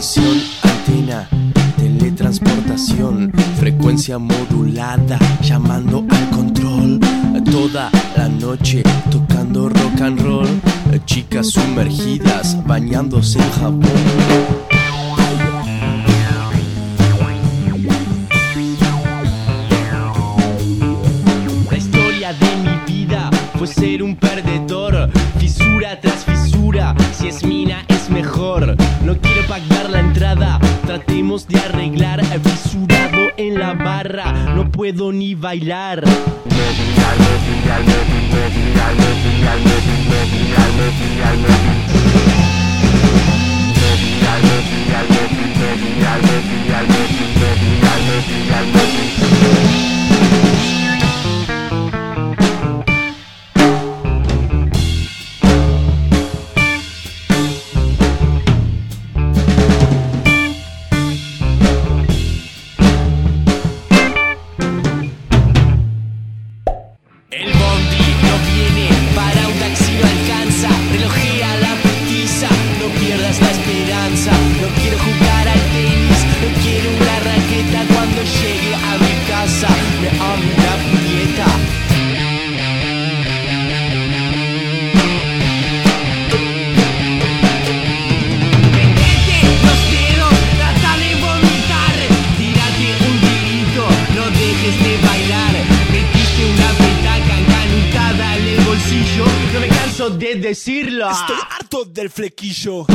Atención, antena, teletransportación, frecuencia modulada, llamando al control. Toda la noche tocando rock and roll, chicas sumergidas, bañándose en jabón. De mi vida fue ser un perdedor, fisura tras fisura, si es mina es mejor. No quiero pagar la entrada, tratemos de arreglar. Fisurado en la barra, no puedo ni bailar. De decirlo. Estoy harto del flequillo.